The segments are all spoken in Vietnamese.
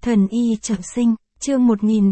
Thần y trọng sinh, chương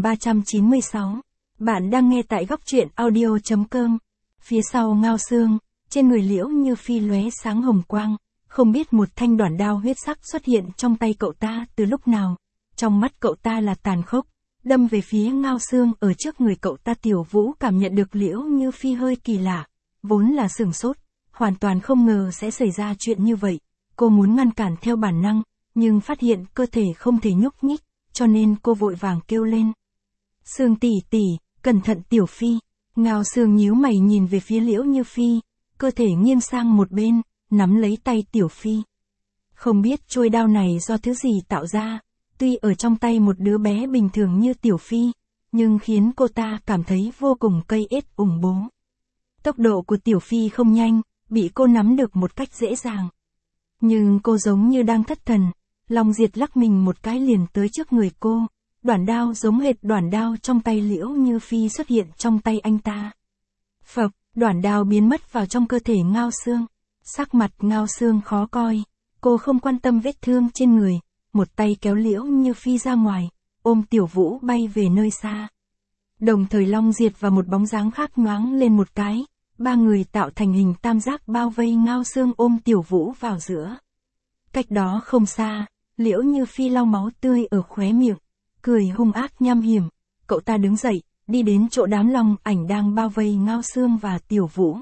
1396. Bạn đang nghe tại góc truyện audio.com. Phía sau ngao xương, trên người Liễu Như Phi lóe sáng hồng quang, không biết một thanh đoản đao huyết sắc xuất hiện trong tay cậu ta từ lúc nào. Trong mắt cậu ta là tàn khốc, đâm về phía ngao xương ở trước người cậu ta. Tiểu Vũ cảm nhận được Liễu Như Phi hơi kỳ lạ, vốn là sửng sốt, hoàn toàn không ngờ sẽ xảy ra chuyện như vậy. Cô muốn ngăn cản theo bản năng, nhưng phát hiện cơ thể không thể nhúc nhích, cho nên cô vội vàng kêu lên. Sương tỷ tỷ, cẩn thận Tiểu Phi. Ngao Sương nhíu mày nhìn về phía Liễu Như Phi, cơ thể nghiêng sang một bên, nắm lấy tay Tiểu Phi. Không biết chuôi đao này do thứ gì tạo ra, tuy ở trong tay một đứa bé bình thường như Tiểu Phi, nhưng khiến cô ta cảm thấy vô cùng cây ết ủng bố. Tốc độ của Tiểu Phi không nhanh, bị cô nắm được một cách dễ dàng. Nhưng cô giống như đang thất thần, Long Diệt lắc mình một cái liền tới trước người cô, đoản đao giống hệt đoản đao trong tay Liễu Như Phi xuất hiện trong tay anh ta. Phập, đoản đao biến mất vào trong cơ thể Ngao Xương. Sắc mặt Ngao Xương khó coi, cô không quan tâm vết thương trên người, một tay kéo Liễu Như Phi ra ngoài, ôm Tiểu Vũ bay về nơi xa. Đồng thời Long Diệt và một bóng dáng khác nhoáng lên một cái, ba người tạo thành hình tam giác bao vây Ngao Xương ôm Tiểu Vũ vào giữa. Cách đó không xa, Liễu Như Phi lau máu tươi ở khóe miệng, cười hung ác nham hiểm. Cậu ta đứng dậy, đi đến chỗ đám long ảnh đang bao vây Ngao Xương và Tiểu Vũ.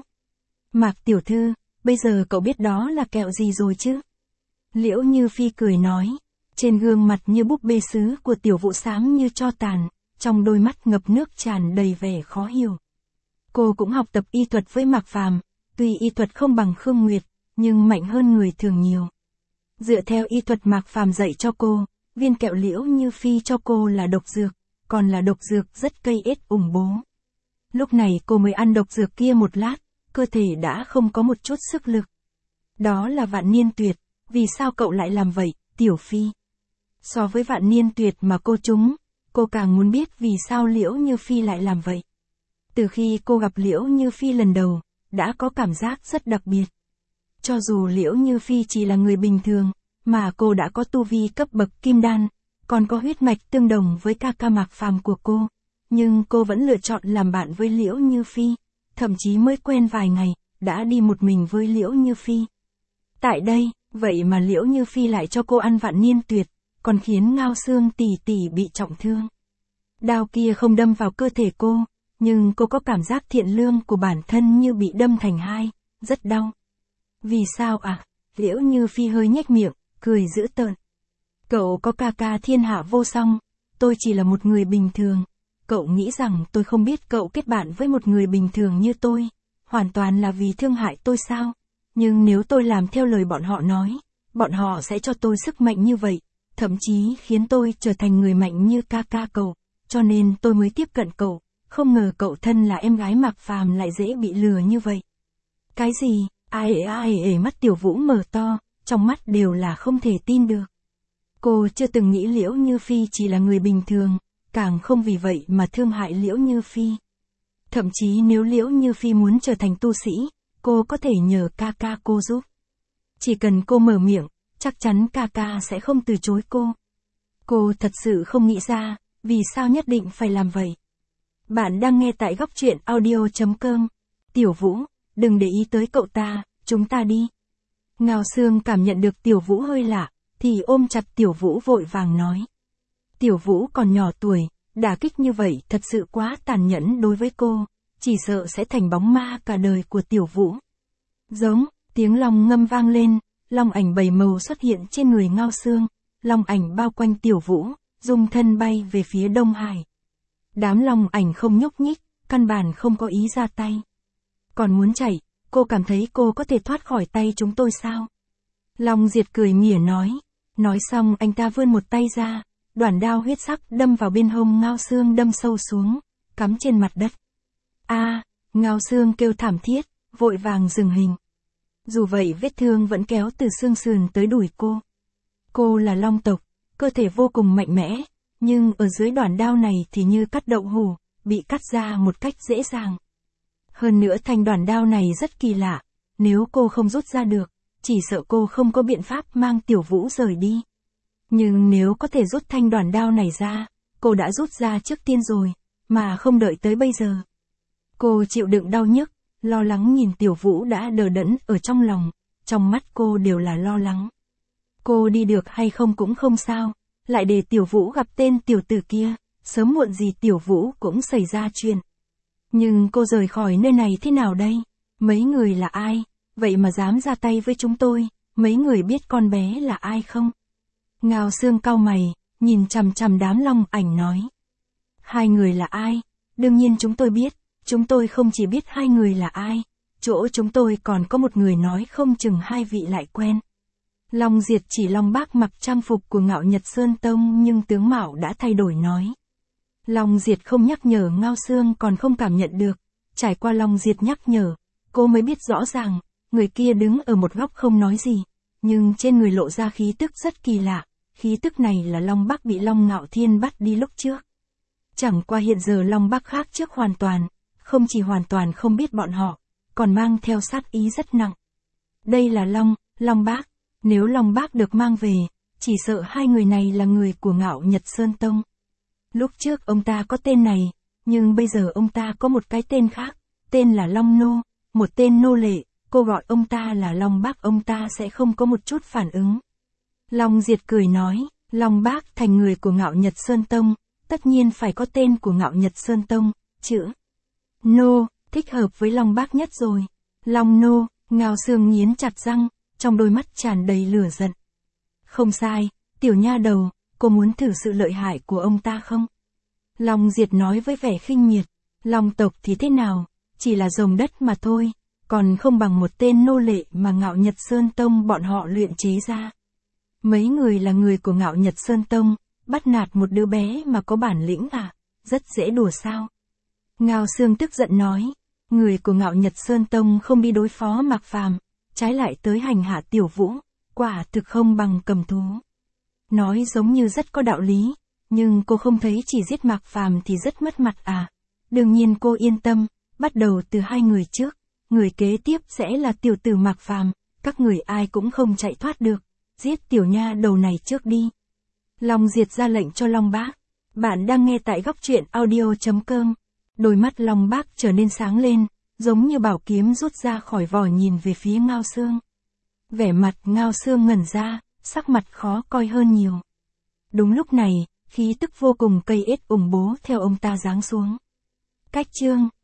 Mạc tiểu thư, bây giờ cậu biết đó là kẹo gì rồi chứ? Liễu Như Phi cười nói, trên gương mặt như búp bê sứ của Tiểu Vũ xám như tro tàn, trong đôi mắt ngập nước tràn đầy vẻ khó hiểu. Cô cũng học tập y thuật với Mạc Phàm, tuy y thuật không bằng Khương Nguyệt, nhưng mạnh hơn người thường nhiều. Dựa theo y thuật Mạc Phàm dạy cho cô, viên kẹo Liễu Như Phi cho cô là độc dược, còn là độc dược rất cây ết ủng bố. Lúc này cô mới ăn độc dược kia một lát, cơ thể đã không có một chút sức lực. Đó là Vạn Niên Tuyệt, vì sao cậu lại làm vậy, Tiểu Phi? So với Vạn Niên Tuyệt mà cô trúng, cô càng muốn biết vì sao Liễu Như Phi lại làm vậy. Từ khi cô gặp Liễu Như Phi lần đầu, đã có cảm giác rất đặc biệt. Cho dù Liễu Như Phi chỉ là người bình thường, mà cô đã có tu vi cấp bậc kim đan, còn có huyết mạch tương đồng với ca ca Mạc Phàm của cô, nhưng cô vẫn lựa chọn làm bạn với Liễu Như Phi, thậm chí mới quen vài ngày, đã đi một mình với Liễu Như Phi. Tại đây, vậy mà Liễu Như Phi lại cho cô ăn Vạn Niên Tuyệt, còn khiến Ngao Xương tỷ tỷ bị trọng thương. Đao kia không đâm vào cơ thể cô, nhưng cô có cảm giác thiện lương của bản thân như bị đâm thành hai, rất đau. Vì sao à? Liễu Như Phi hơi nhếch miệng, cười dữ tợn. Cậu có ca ca thiên hạ vô song, tôi chỉ là một người bình thường. Cậu nghĩ rằng tôi không biết cậu kết bạn với một người bình thường như tôi, hoàn toàn là vì thương hại tôi sao? Nhưng nếu tôi làm theo lời bọn họ nói, bọn họ sẽ cho tôi sức mạnh như vậy, thậm chí khiến tôi trở thành người mạnh như ca ca cậu, cho nên tôi mới tiếp cận cậu, không ngờ cậu thân là em gái Mạc Phàm lại dễ bị lừa như vậy. Cái gì? Ai mắt Tiểu Vũ mở to, trong mắt đều là không thể tin được. Cô chưa từng nghĩ Liễu Như Phi chỉ là người bình thường, càng không vì vậy mà thương hại Liễu Như Phi. Thậm chí nếu Liễu Như Phi muốn trở thành tu sĩ, cô có thể nhờ ca ca cô giúp. Chỉ cần cô mở miệng, chắc chắn ca ca sẽ không từ chối cô. Cô thật sự không nghĩ ra, vì sao nhất định phải làm vậy. Bạn đang nghe tại góc truyện audio.com. Tiểu Vũ, đừng để ý tới cậu ta, chúng ta đi. Ngao Xương cảm nhận được Tiểu Vũ hơi lạ, thì ôm chặt Tiểu Vũ vội vàng nói. Tiểu Vũ còn nhỏ tuổi, đả kích như vậy thật sự quá tàn nhẫn đối với cô, chỉ sợ sẽ thành bóng ma cả đời của Tiểu Vũ. Giống, tiếng long ngâm vang lên, long ảnh 7 màu xuất hiện trên người Ngao Xương, long ảnh bao quanh Tiểu Vũ, dung thân bay về phía Đông Hải. Đám long ảnh không nhúc nhích, căn bản không có ý ra tay. Còn muốn chạy, cô cảm thấy cô có thể thoát khỏi tay chúng tôi sao? Long Diệt cười mỉa nói. Nói xong anh ta vươn một tay ra, đoản đao huyết sắc đâm vào bên hông Ngao Xương đâm sâu xuống, cắm trên mặt đất. Ngao Xương kêu thảm thiết, vội vàng dừng hình. Dù vậy vết thương vẫn kéo từ xương sườn tới đùi cô. Cô là long tộc, cơ thể vô cùng mạnh mẽ, nhưng ở dưới đoản đao này thì như cắt đậu hũ, bị cắt ra một cách dễ dàng. Hơn nữa thanh đoản đao này rất kỳ lạ, nếu cô không rút ra được, chỉ sợ cô không có biện pháp mang Tiểu Vũ rời đi. Nhưng nếu có thể rút thanh đoàn đao này ra, cô đã rút ra trước tiên rồi, mà không đợi tới bây giờ. Cô chịu đựng đau nhức, lo lắng nhìn Tiểu Vũ đã đờ đẫn ở trong lòng, trong mắt cô đều là lo lắng. Cô đi được hay không cũng không sao, lại để Tiểu Vũ gặp tên tiểu tử kia, sớm muộn gì Tiểu Vũ cũng xảy ra chuyện. Nhưng cô rời khỏi nơi này thế nào đây? Mấy người là ai? Vậy mà dám ra tay với chúng tôi, mấy người biết con bé là ai không? Ngao Sương cau mày, nhìn chằm chằm đám Long Ảnh nói. Hai người là ai? Đương nhiên chúng tôi biết, chúng tôi không chỉ biết hai người là ai, chỗ chúng tôi còn có một người nói không chừng hai vị lại quen. Long Diệt chỉ Long Bác mặc trang phục của Ngạo Nhật Sơn Tông nhưng tướng mạo đã thay đổi nói. Long Diệt không nhắc nhở Ngao Sương còn không cảm nhận được, trải qua Long Diệt nhắc nhở, cô mới biết rõ ràng, người kia đứng ở một góc không nói gì, nhưng trên người lộ ra khí tức rất kỳ lạ, khí tức này là Long Bác bị Long Ngạo Thiên bắt đi lúc trước. Chẳng qua hiện giờ Long Bác khác trước hoàn toàn, không chỉ hoàn toàn không biết bọn họ, còn mang theo sát ý rất nặng. Đây là Long Bác, nếu Long Bác được mang về, chỉ sợ hai người này là người của Ngạo Nhật Sơn Tông. Lúc trước ông ta có tên này, nhưng bây giờ ông ta có một cái tên khác, tên là Long Nô, một tên nô lệ, cô gọi ông ta là Long Bác ông ta sẽ không có một chút phản ứng. Long Diệt cười nói, Long Bác thành người của Ngạo Nhật Sơn Tông, tất nhiên phải có tên của Ngạo Nhật Sơn Tông, chữ Nô, thích hợp với Long Bác nhất rồi. Long Nô, Ngao Sương nghiến chặt răng, trong đôi mắt tràn đầy lửa giận. Không sai, tiểu nha đầu, cô muốn thử sự lợi hại của ông ta không? Long Diệt nói với vẻ khinh miệt, Long tộc thì thế nào, chỉ là rồng đất mà thôi, còn không bằng một tên nô lệ mà Ngạo Nhật Sơn Tông bọn họ luyện chế ra. Mấy người là người của Ngạo Nhật Sơn Tông, bắt nạt một đứa bé mà có bản lĩnh à, rất dễ đùa sao? Ngao Sương tức giận nói, người của Ngạo Nhật Sơn Tông không đi đối phó Mạc Phàm, trái lại tới hành hạ Tiểu Vũ, quả thực không bằng cầm thú. Nói giống như rất có đạo lý, nhưng cô không thấy chỉ giết Mạc Phàm thì rất mất mặt à? Đương nhiên cô yên tâm, bắt đầu từ hai người trước, người kế tiếp sẽ là tiểu tử Mạc Phàm, các người ai cũng không chạy thoát được, giết tiểu nha đầu này trước đi. Long Diệt ra lệnh cho Long Bác. Bạn đang nghe tại góc truyện audio.com. Đôi mắt Long Bác trở nên sáng lên, giống như bảo kiếm rút ra khỏi vỏ nhìn về phía Ngao Sương. Vẻ mặt Ngao Sương ngẩn ra, sắc mặt khó coi hơn nhiều. Đúng lúc này, khí tức vô cùng cây ết ủng bố theo ông ta giáng xuống. Cách chương